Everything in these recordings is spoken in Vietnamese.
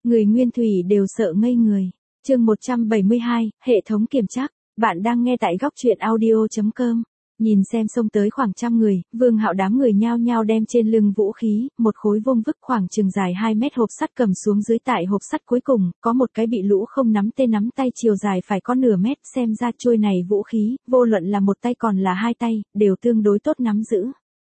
Người nguyên thủy đều sợ ngây người. Chương 172, hệ thống kiểm trắc. Bạn đang nghe tại góc truyện audio.com. Nhìn xem xông tới khoảng trăm người, Vương Hạo đám người nhao nhao đem trên lưng vũ khí, một khối vuông vức khoảng chừng dài 2 mét hộp sắt cầm xuống dưới. Tại hộp sắt cuối cùng, có một cái bị lũ không nắm tay chiều dài phải có nửa mét. Xem ra trôi này vũ khí, vô luận là một tay còn là hai tay, đều tương đối tốt nắm giữ.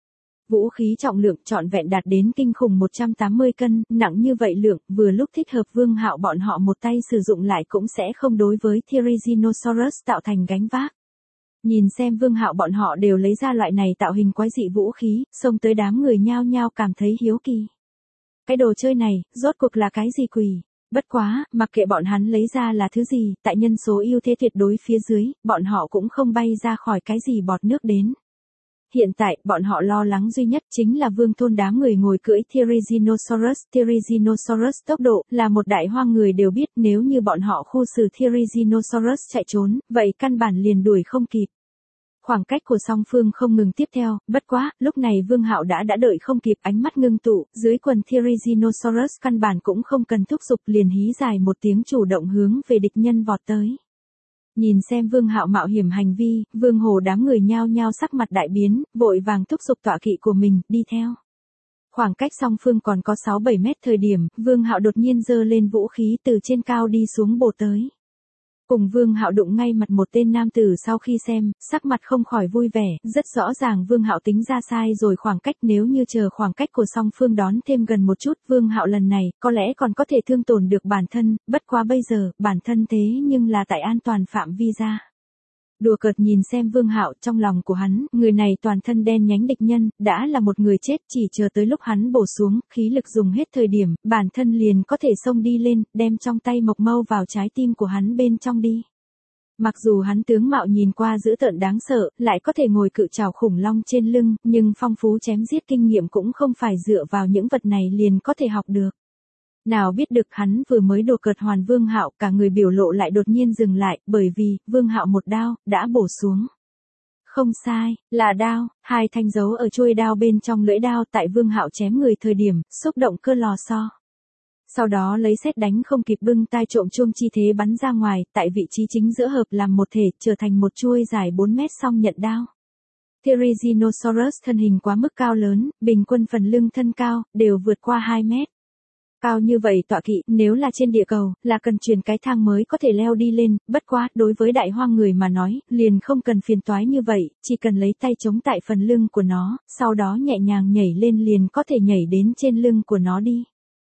Vũ khí trọng lượng trọn vẹn đạt đến kinh khủng 180 cân, nặng như vậy lượng, vừa lúc thích hợp Vương Hạo bọn họ một tay sử dụng lại cũng sẽ không đối với Therizinosaurus tạo thành gánh vác. Nhìn xem Vương Hạo bọn họ đều lấy ra loại này tạo hình quái dị vũ khí, xông tới đám người nhao nhao cảm thấy hiếu kỳ. Cái đồ chơi này, rốt cuộc là cái gì quỷ? Bất quá, mặc kệ bọn hắn lấy ra là thứ gì, tại nhân số ưu thế tuyệt đối phía dưới, bọn họ cũng không bay ra khỏi cái gì bọt nước đến. Hiện tại, bọn họ lo lắng duy nhất chính là Vương thôn đám người ngồi cưỡi Therizinosaurus. Therizinosaurus tốc độ là một đại hoang người đều biết, nếu như bọn họ khu xử Therizinosaurus chạy trốn, vậy căn bản liền đuổi không kịp. Khoảng cách của song phương không ngừng tiếp theo, bất quá, lúc này Vương Hạo đã đợi không kịp, ánh mắt ngưng tụ, dưới quần Therizinosaurus căn bản cũng không cần thúc giục, liền hí dài một tiếng chủ động hướng về địch nhân vọt tới. Nhìn xem Vương Hạo mạo hiểm hành vi, Vương Hồ đám người nhao nhao sắc mặt đại biến, vội vàng thúc giục tọa kỵ của mình, đi theo. Khoảng cách song phương còn có 6-7 mét thời điểm, Vương Hạo đột nhiên giơ lên vũ khí từ trên cao đi xuống bổ tới. Cùng Vương Hạo đụng ngay mặt một tên nam tử, sau khi xem, sắc mặt không khỏi vui vẻ, rất rõ ràng Vương Hạo tính ra sai rồi khoảng cách, nếu như chờ khoảng cách của song phương đón thêm gần một chút, Vương Hạo lần này có lẽ còn có thể thương tổn được bản thân, bất quá bây giờ, bản thân thế nhưng là tại an toàn phạm vi ra. Đùa cợt nhìn xem Vương Hạo, trong lòng của hắn, người này toàn thân đen nhánh địch nhân, đã là một người chết, chỉ chờ tới lúc hắn bổ xuống, khí lực dùng hết thời điểm, bản thân liền có thể xông đi lên, đem trong tay mộc mâu vào trái tim của hắn bên trong đi. Mặc dù hắn tướng mạo nhìn qua dữ tợn đáng sợ, lại có thể ngồi cự trảo khủng long trên lưng, nhưng phong phú chém giết kinh nghiệm cũng không phải dựa vào những vật này liền có thể học được. Nào biết được hắn vừa mới đùa cợt hoàn Vương Hạo, cả người biểu lộ lại đột nhiên dừng lại, bởi vì, Vương Hạo một đao, đã bổ xuống. Không sai, là đao, hai thanh dấu ở chuôi đao bên trong lưỡi đao tại Vương Hạo chém người thời điểm, xúc động cơ lò xo. Sau đó lấy sét đánh không kịp bưng tai trộm chuông chi thế bắn ra ngoài, tại vị trí chính giữa hợp làm một thể, trở thành một chuôi dài 4 mét song nhận đao. Therizinosaurus thân hình quá mức cao lớn, bình quân phần lưng thân cao, đều vượt qua 2 mét. Cao như vậy tọa kỵ, nếu là trên địa cầu, là cần truyền cái thang mới có thể leo đi lên, bất quá, đối với đại hoang người mà nói, liền không cần phiền toái như vậy, chỉ cần lấy tay chống tại phần lưng của nó, sau đó nhẹ nhàng nhảy lên liền có thể nhảy đến trên lưng của nó đi.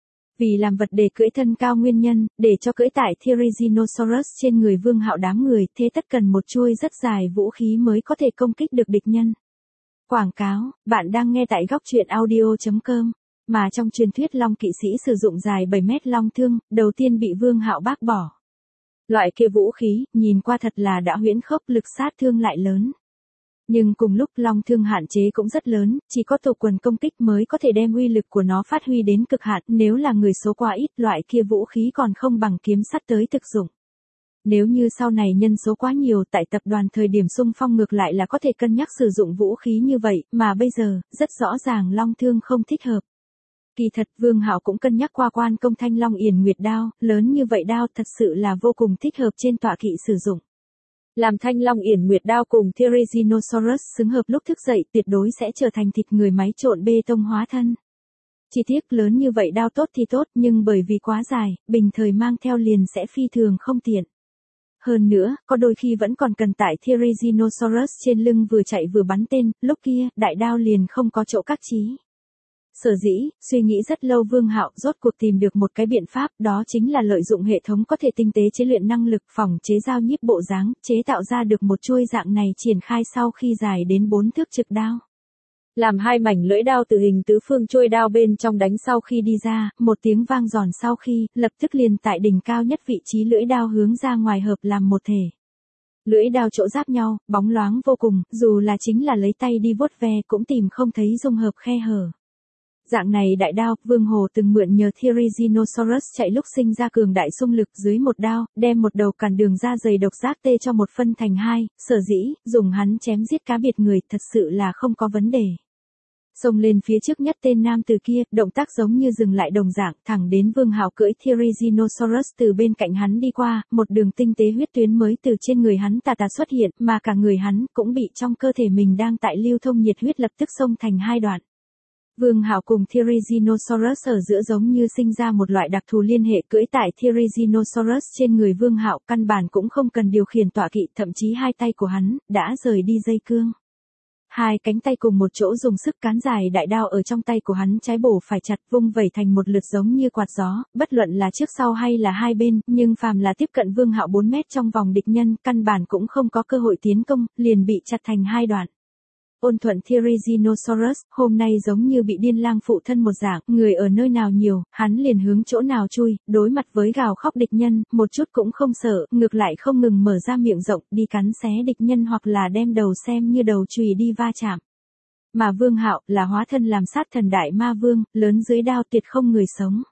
Vì làm vật để cưỡi thân cao nguyên nhân, để cho cưỡi tại Therizinosaurus trên người Vương Hạo đám người, thế tất cần một chuôi rất dài vũ khí mới có thể công kích được địch nhân. Quảng cáo, bạn đang nghe tại góc truyện audio.com. Mà trong truyền thuyết Long kỵ sĩ sử dụng dài 7 mét long thương, đầu tiên bị Vương Hạo bác bỏ. Loại kia vũ khí, nhìn qua thật là đã huyễn khốc, lực sát thương lại lớn. Nhưng cùng lúc long thương hạn chế cũng rất lớn, chỉ có tổ quần công kích mới có thể đem uy lực của nó phát huy đến cực hạn, nếu là người số quá ít, loại kia vũ khí còn không bằng kiếm sắt tới thực dụng. Nếu như sau này nhân số quá nhiều, tại tập đoàn thời điểm xung phong ngược lại là có thể cân nhắc sử dụng vũ khí như vậy, mà bây giờ, rất rõ ràng long thương không thích hợp. Kỳ thật Vương Hạo cũng cân nhắc qua quan công thanh long yển nguyệt đao, lớn như vậy đao thật sự là vô cùng thích hợp trên tọa kỵ sử dụng. Làm thanh long yển nguyệt đao cùng Therizinosaurus xứng hợp lúc thức dậy tuyệt đối sẽ trở thành thịt người máy trộn bê tông hóa thân. Chỉ tiếc lớn như vậy đao tốt thì tốt, nhưng bởi vì quá dài, bình thời mang theo liền sẽ phi thường không tiện. Hơn nữa, có đôi khi vẫn còn cần tại Therizinosaurus trên lưng vừa chạy vừa bắn tên, lúc kia, đại đao liền không có chỗ các chí. Sở dĩ, suy nghĩ rất lâu Vương Hạo rốt cuộc tìm được một cái biện pháp, đó chính là lợi dụng hệ thống có thể tinh tế chế luyện năng lực phòng chế dao nhíp bộ dáng, chế tạo ra được một chuôi dạng này triển khai sau khi dài đến 4 thước trực đao. Làm hai mảnh lưỡi đao từ hình tứ phương chuôi đao bên trong đánh sau khi đi ra, một tiếng vang giòn sau khi, lập tức liền tại đỉnh cao nhất vị trí lưỡi đao hướng ra ngoài hợp làm một thể. Lưỡi đao chỗ giáp nhau, bóng loáng vô cùng, dù là chính là lấy tay đi vuốt ve cũng tìm không thấy dung hợp khe hở. Dạng này đại đao, Vương Hồ từng mượn nhờ Therizinosaurus chạy lúc sinh ra cường đại xung lực dưới một đao, đem một đầu cản đường ra dày độc giác tê cho một phân thành hai, sở dĩ, dùng hắn chém giết cá biệt người thật sự là không có vấn đề. Xông lên phía trước nhất tên nam từ kia, động tác giống như dừng lại đồng dạng, thẳng đến Vương Hạo cưỡi Tyrannosaurus từ bên cạnh hắn đi qua, một đường tinh tế huyết tuyến mới từ trên người hắn tà xuất hiện, mà cả người hắn cũng bị trong cơ thể mình đang tại lưu thông nhiệt huyết lập tức xông thành hai đoạn. Vương Hạo cùng Tyrannosaurus ở giữa giống như sinh ra một loại đặc thù liên hệ, cưỡi tại Tyrannosaurus trên người Vương Hạo căn bản cũng không cần điều khiển tọa kỵ, thậm chí hai tay của hắn đã rời đi dây cương. Hai cánh tay cùng một chỗ dùng sức cán dài đại đao ở trong tay của hắn trái bổ phải chặt, vung vẩy thành một lượt giống như quạt gió, bất luận là trước sau hay là hai bên, nhưng phàm là tiếp cận Vương Hạo 4 mét trong vòng địch nhân, căn bản cũng không có cơ hội tiến công, liền bị chặt thành hai đoạn. Ôn thuận Tyrannosaurus, hôm nay giống như bị điên lang phụ thân một dạng, người ở nơi nào nhiều, hắn liền hướng chỗ nào chui, đối mặt với gào khóc địch nhân, một chút cũng không sợ, ngược lại không ngừng mở ra miệng rộng, đi cắn xé địch nhân hoặc là đem đầu xem như đầu chùy đi va chạm. Mà Vương Hạo là hóa thân làm sát thần đại ma vương, lớn dưới đao tuyệt không người sống.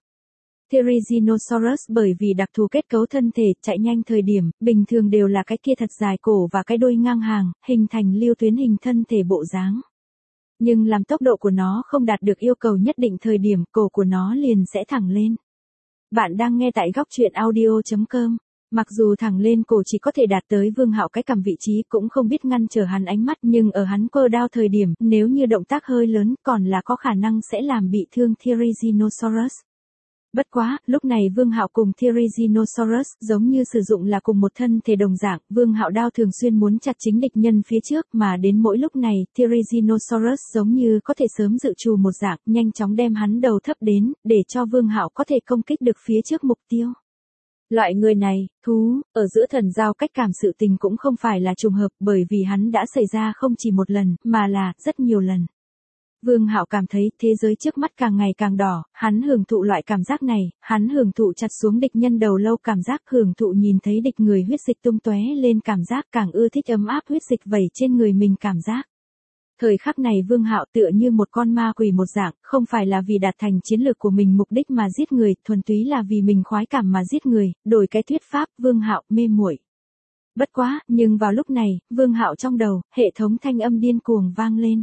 Tyrannosaurus bởi vì đặc thù kết cấu thân thể, chạy nhanh thời điểm, bình thường đều là cái kia thật dài cổ và cái đuôi ngang hàng, hình thành lưu tuyến hình thân thể bộ dáng. Nhưng làm tốc độ của nó không đạt được yêu cầu nhất định thời điểm, cổ của nó liền sẽ thẳng lên. Bạn đang nghe tại góc truyện audio.com. Mặc dù thẳng lên cổ chỉ có thể đạt tới Vương Hạo cái cằm vị trí cũng không biết ngăn trở hắn ánh mắt, nhưng ở hắn cơ đao thời điểm, nếu như động tác hơi lớn còn là có khả năng sẽ làm bị thương Tyrannosaurus. Bất quá, lúc này Vương Hạo cùng Tyrannosaurus giống như sử dụng là cùng một thân thể đồng dạng, Vương Hạo đao thường xuyên muốn chặt chính địch nhân phía trước, mà đến mỗi lúc này, Tyrannosaurus giống như có thể sớm dự trù một dạng, nhanh chóng đem hắn đầu thấp đến, để cho Vương Hạo có thể công kích được phía trước mục tiêu. Loại người này, thú, ở giữa thần giao cách cảm sự tình cũng không phải là trùng hợp, bởi vì hắn đã xảy ra không chỉ một lần, mà là rất nhiều lần. Vương Hạo cảm thấy thế giới trước mắt càng ngày càng đỏ, hắn hưởng thụ loại cảm giác này, hắn hưởng thụ chặt xuống địch nhân đầu lâu cảm giác, hưởng thụ nhìn thấy địch người huyết dịch tung tóe lên cảm giác, càng ưa thích ấm áp huyết dịch vẩy trên người mình cảm giác. Thời khắc này Vương Hạo tựa như một con ma quỷ một dạng, không phải là vì đạt thành chiến lược của mình mục đích mà giết người, thuần túy là vì mình khoái cảm mà giết người, đổi cái thuyết pháp, Vương Hạo mê muội. Bất quá, nhưng vào lúc này, Vương Hạo trong đầu, hệ thống thanh âm điên cuồng vang lên.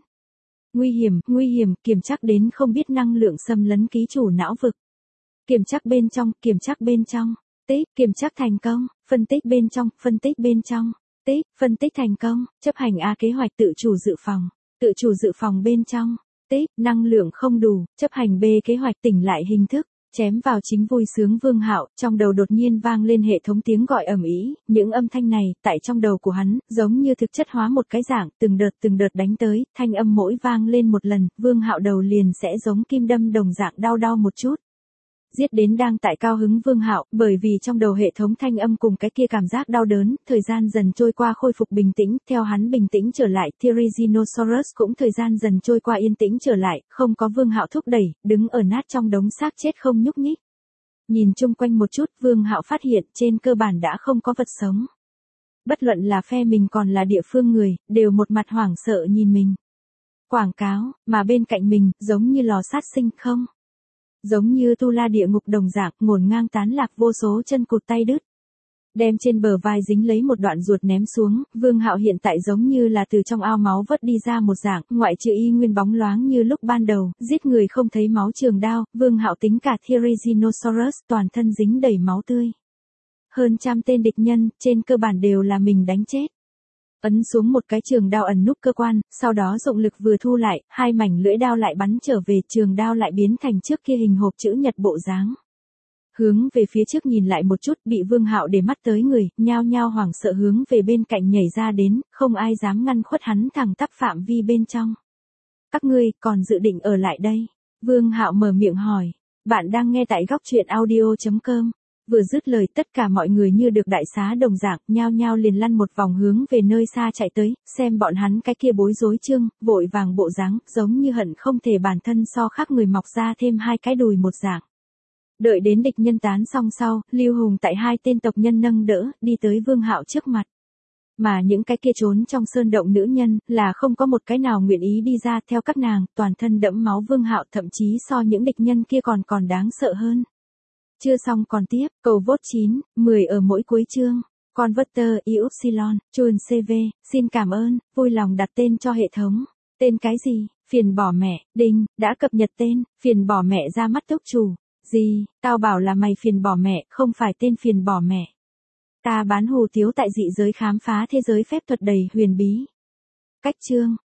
Nguy hiểm, kiểm trắc đến không biết năng lượng xâm lấn ký chủ não vực. Kiểm trắc bên trong, kiểm trắc thành công, phân tích bên trong, phân tích thành công, chấp hành A kế hoạch tự chủ dự phòng bên trong, năng lượng không đủ, chấp hành B kế hoạch tỉnh lại hình thức. Chém vào chính vui sướng Vương Hạo, trong đầu đột nhiên vang lên hệ thống tiếng gọi ầm ĩ, những âm thanh này, tại trong đầu của hắn, giống như thực chất hóa một cái dạng, từng đợt đánh tới, thanh âm mỗi vang lên một lần, Vương Hạo đầu liền sẽ giống kim đâm đồng dạng đau một chút. Giết đến đang tại cao hứng Vương Hạo, bởi vì trong đầu hệ thống thanh âm cùng cái kia cảm giác đau đớn, thời gian dần trôi qua khôi phục bình tĩnh, theo hắn bình tĩnh trở lại, Tyrannosaurus cũng thời gian dần trôi qua yên tĩnh trở lại, không có Vương Hạo thúc đẩy, đứng ở nát trong đống xác chết không nhúc nhích. Nhìn chung quanh một chút, Vương Hạo phát hiện trên cơ bản đã không có vật sống. Bất luận là phe mình còn là địa phương người, đều một mặt hoảng sợ nhìn mình. Quảng cáo, mà bên cạnh mình, giống như lò sát sinh không. Giống như tu la địa ngục đồng dạng, ngổn ngang tán lạc vô số chân cụt tay đứt. Đem trên bờ vai dính lấy một đoạn ruột ném xuống, Vương Hạo hiện tại giống như là từ trong ao máu vớt đi ra một dạng, ngoại trừ y nguyên bóng loáng như lúc ban đầu, giết người không thấy máu trường đao, Vương Hạo tính cả Tyrannosaurus toàn thân dính đầy máu tươi. Hơn trăm tên địch nhân, trên cơ bản đều là mình đánh chết. Ấn xuống một cái trường đao ẩn núp cơ quan, sau đó dụng lực vừa thu lại, hai mảnh lưỡi đao lại bắn trở về, trường đao lại biến thành trước kia hình hộp chữ nhật bộ dáng. Hướng về phía trước nhìn lại một chút, bị Vương Hạo để mắt tới người, nhao nhao hoảng sợ hướng về bên cạnh nhảy ra đến, không ai dám ngăn khuất hắn thẳng tắp phạm vi bên trong. Các ngươi còn dự định ở lại đây? Vương Hạo mở miệng hỏi. Bạn đang nghe tại góc truyện audio.com. Vừa dứt lời tất cả mọi người như được đại xá đồng dạng, nhao nhao liền lăn một vòng hướng về nơi xa chạy tới, xem bọn hắn cái kia bối rối trương, vội vàng bộ dáng, giống như hận không thể bản thân so khác người mọc ra thêm hai cái đùi một dạng. Đợi đến địch nhân tán xong sau, Lưu Hùng tại hai tên tộc nhân nâng đỡ, đi tới Vương Hạo trước mặt. Mà những cái kia trốn trong sơn động nữ nhân, là không có một cái nào nguyện ý đi ra, theo các nàng, toàn thân đẫm máu Vương Hạo thậm chí so những địch nhân kia còn đáng sợ hơn. Chưa xong còn tiếp, cầu vote 9, 10 ở mỗi cuối chương. Converter, Ypsilon, Chun CV, xin cảm ơn, vui lòng đặt tên cho hệ thống. Tên cái gì? Phiền bỏ mẹ, đinh, đã cập nhật tên, phiền bỏ mẹ ra mắt túc chủ. Gì, tao bảo là mày phiền bỏ mẹ, không phải tên phiền bỏ mẹ. Ta bán hủ tiếu tại dị giới khám phá thế giới phép thuật đầy huyền bí. Cách chương